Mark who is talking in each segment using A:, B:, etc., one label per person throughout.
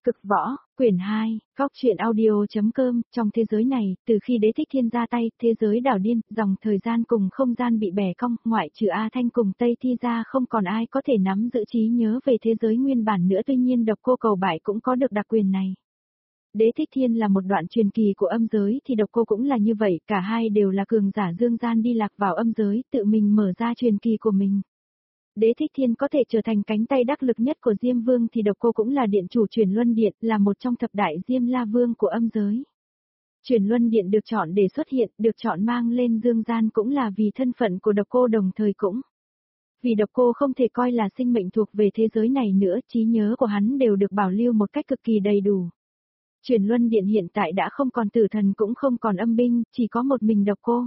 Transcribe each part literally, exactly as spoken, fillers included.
A: Cực võ, quyển hai, góc truyện audio.com, trong thế giới này, từ khi Đế Thích Thiên ra tay, thế giới đảo điên, dòng thời gian cùng không gian bị bẻ cong, ngoại trừ A Thanh cùng Tây Thi ra không còn ai có thể nắm giữ trí nhớ về thế giới nguyên bản nữa, tuy nhiên Độc Cô Cầu Bại cũng có được đặc quyền này. Đế Thích Thiên là một đoạn truyền kỳ của âm giới thì Độc Cô cũng là như vậy, cả hai đều là cường giả dương gian đi lạc vào âm giới, tự mình mở ra truyền kỳ của mình. Đế Thích Thiên có thể trở thành cánh tay đắc lực nhất của Diêm Vương thì Độc Cô cũng là điện chủ Chuyển Luân Điện, là một trong thập đại Diêm La Vương của âm giới. Chuyển Luân Điện được chọn để xuất hiện, được chọn mang lên dương gian cũng là vì thân phận của Độc Cô, đồng thời cũng vì Độc Cô không thể coi là sinh mệnh thuộc về thế giới này nữa, trí nhớ của hắn đều được bảo lưu một cách cực kỳ đầy đủ. Chuyển Luân Điện hiện tại đã không còn tử thần cũng không còn âm binh, chỉ có một mình Độc Cô.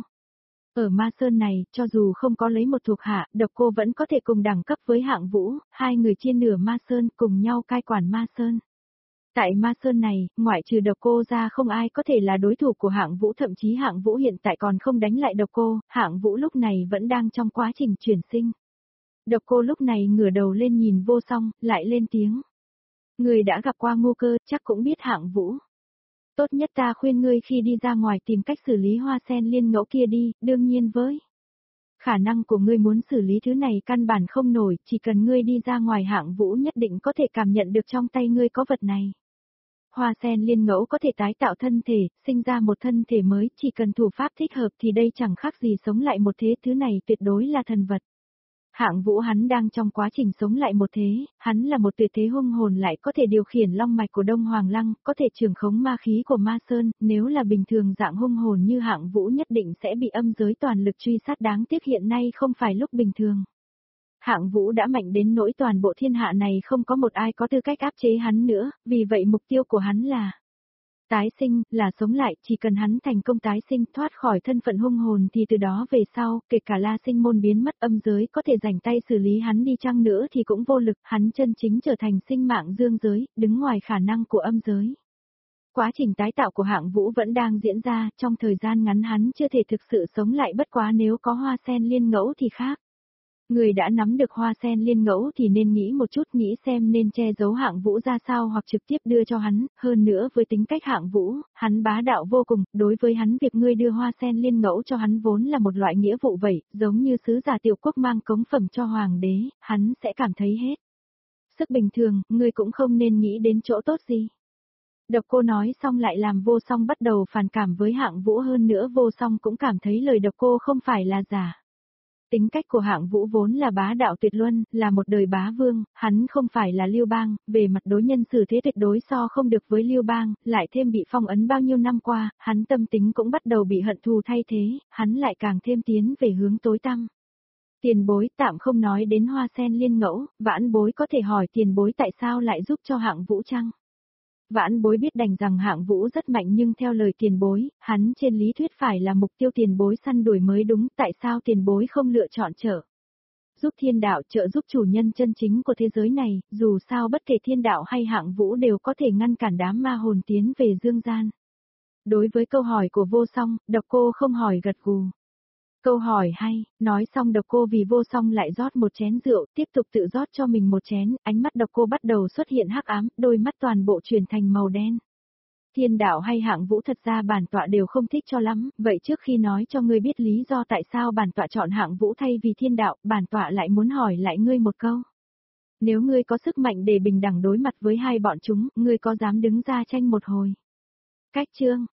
A: Ở Ma Sơn này, cho dù không có lấy một thuộc hạ, Độc Cô vẫn có thể cùng đẳng cấp với Hạng Vũ, hai người chia nửa Ma Sơn cùng nhau cai quản Ma Sơn. Tại Ma Sơn này, ngoại trừ Độc Cô ra không ai có thể là đối thủ của Hạng Vũ, thậm chí Hạng Vũ hiện tại còn không đánh lại Độc Cô, Hạng Vũ lúc này vẫn đang trong quá trình chuyển sinh. Độc Cô lúc này ngửa đầu lên nhìn Vô Song, lại lên tiếng. Người đã gặp qua Ngô Cơ, chắc cũng biết Hạng Vũ. Tốt nhất ta khuyên ngươi khi đi ra ngoài tìm cách xử lý hoa sen liên ngẫu kia đi, đương nhiên với khả năng của ngươi muốn xử lý thứ này căn bản không nổi, chỉ cần ngươi đi ra ngoài Hạng Vũ nhất định có thể cảm nhận được trong tay ngươi có vật này. Hoa sen liên ngẫu có thể tái tạo thân thể, sinh ra một thân thể mới, chỉ cần thủ pháp thích hợp thì đây chẳng khác gì sống lại một thế, thứ này tuyệt đối là thần vật. Hạng Vũ hắn đang trong quá trình sống lại một thế, hắn là một tuyệt thế hung hồn lại có thể điều khiển long mạch của Đông Hoàng Lăng, có thể trường khống ma khí của Ma Sơn, nếu là bình thường dạng hung hồn như Hạng Vũ nhất định sẽ bị âm giới toàn lực truy sát, đáng tiếc hiện nay không phải lúc bình thường. Hạng Vũ đã mạnh đến nỗi toàn bộ thiên hạ này không có một ai có tư cách áp chế hắn nữa, vì vậy mục tiêu của hắn là tái sinh, là sống lại, chỉ cần hắn thành công tái sinh thoát khỏi thân phận hung hồn thì từ đó về sau, kể cả La Sinh môn biến mất âm giới có thể rảnh tay xử lý hắn đi chăng nữa thì cũng vô lực, hắn chân chính trở thành sinh mạng dương giới, đứng ngoài khả năng của âm giới. Quá trình tái tạo của Hạng Vũ vẫn đang diễn ra, trong thời gian ngắn hắn chưa thể thực sự sống lại, bất quá nếu có hoa sen liên ngẫu thì khác. Người đã nắm được hoa sen liên ngẫu thì nên nghĩ một chút, nghĩ xem nên che giấu Hạng Vũ ra sao hoặc trực tiếp đưa cho hắn, hơn nữa với tính cách Hạng Vũ, hắn bá đạo vô cùng, đối với hắn việc ngươi đưa hoa sen liên ngẫu cho hắn vốn là một loại nghĩa vụ vậy, giống như sứ giả tiểu quốc mang cống phẩm cho hoàng đế, hắn sẽ cảm thấy hết sức bình thường, ngươi cũng không nên nghĩ đến chỗ tốt gì. Độc Cô nói xong lại làm Vô Song bắt đầu phản cảm với Hạng Vũ, hơn nữa Vô Song cũng cảm thấy lời Độc Cô không phải là giả. Tính cách của Hạng Vũ vốn là bá đạo tuyệt luân, là một đời bá vương, hắn không phải là Lưu Bang, về mặt đối nhân xử thế tuyệt đối so không được với Lưu Bang, lại thêm bị phong ấn bao nhiêu năm qua, hắn tâm tính cũng bắt đầu bị hận thù thay thế, hắn lại càng thêm tiến về hướng tối tăm. Tiền bối tạm không nói đến hoa sen liên ngẫu, Vãn Bối có thể hỏi tiền bối tại sao lại giúp cho Hạng Vũ chăng? Vãn Bối biết đành rằng Hạng Vũ rất mạnh nhưng theo lời tiền bối, hắn trên lý thuyết phải là mục tiêu tiền bối săn đuổi mới đúng, tại sao tiền bối không lựa chọn trợ giúp thiên đạo, trợ giúp chủ nhân chân chính của thế giới này, dù sao bất kể thiên đạo hay Hạng Vũ đều có thể ngăn cản đám ma hồn tiến về dương gian. Đối với câu hỏi của Vô Song, Độc Cô không hỏi gật gù. Câu hỏi hay, nói xong Độc Cô vì Vô Song lại rót một chén rượu, tiếp tục tự rót cho mình một chén, ánh mắt Độc Cô bắt đầu xuất hiện hắc ám, đôi mắt toàn bộ chuyển thành màu đen. Thiên đạo hay Hạng Vũ thật ra bản tọa đều không thích cho lắm, vậy trước khi nói cho ngươi biết lý do tại sao bản tọa chọn Hạng Vũ thay vì thiên đạo, bản tọa lại muốn hỏi lại ngươi một câu. Nếu ngươi có sức mạnh để bình đẳng đối mặt với hai bọn chúng, ngươi có dám đứng ra tranh một hồi? Cách chương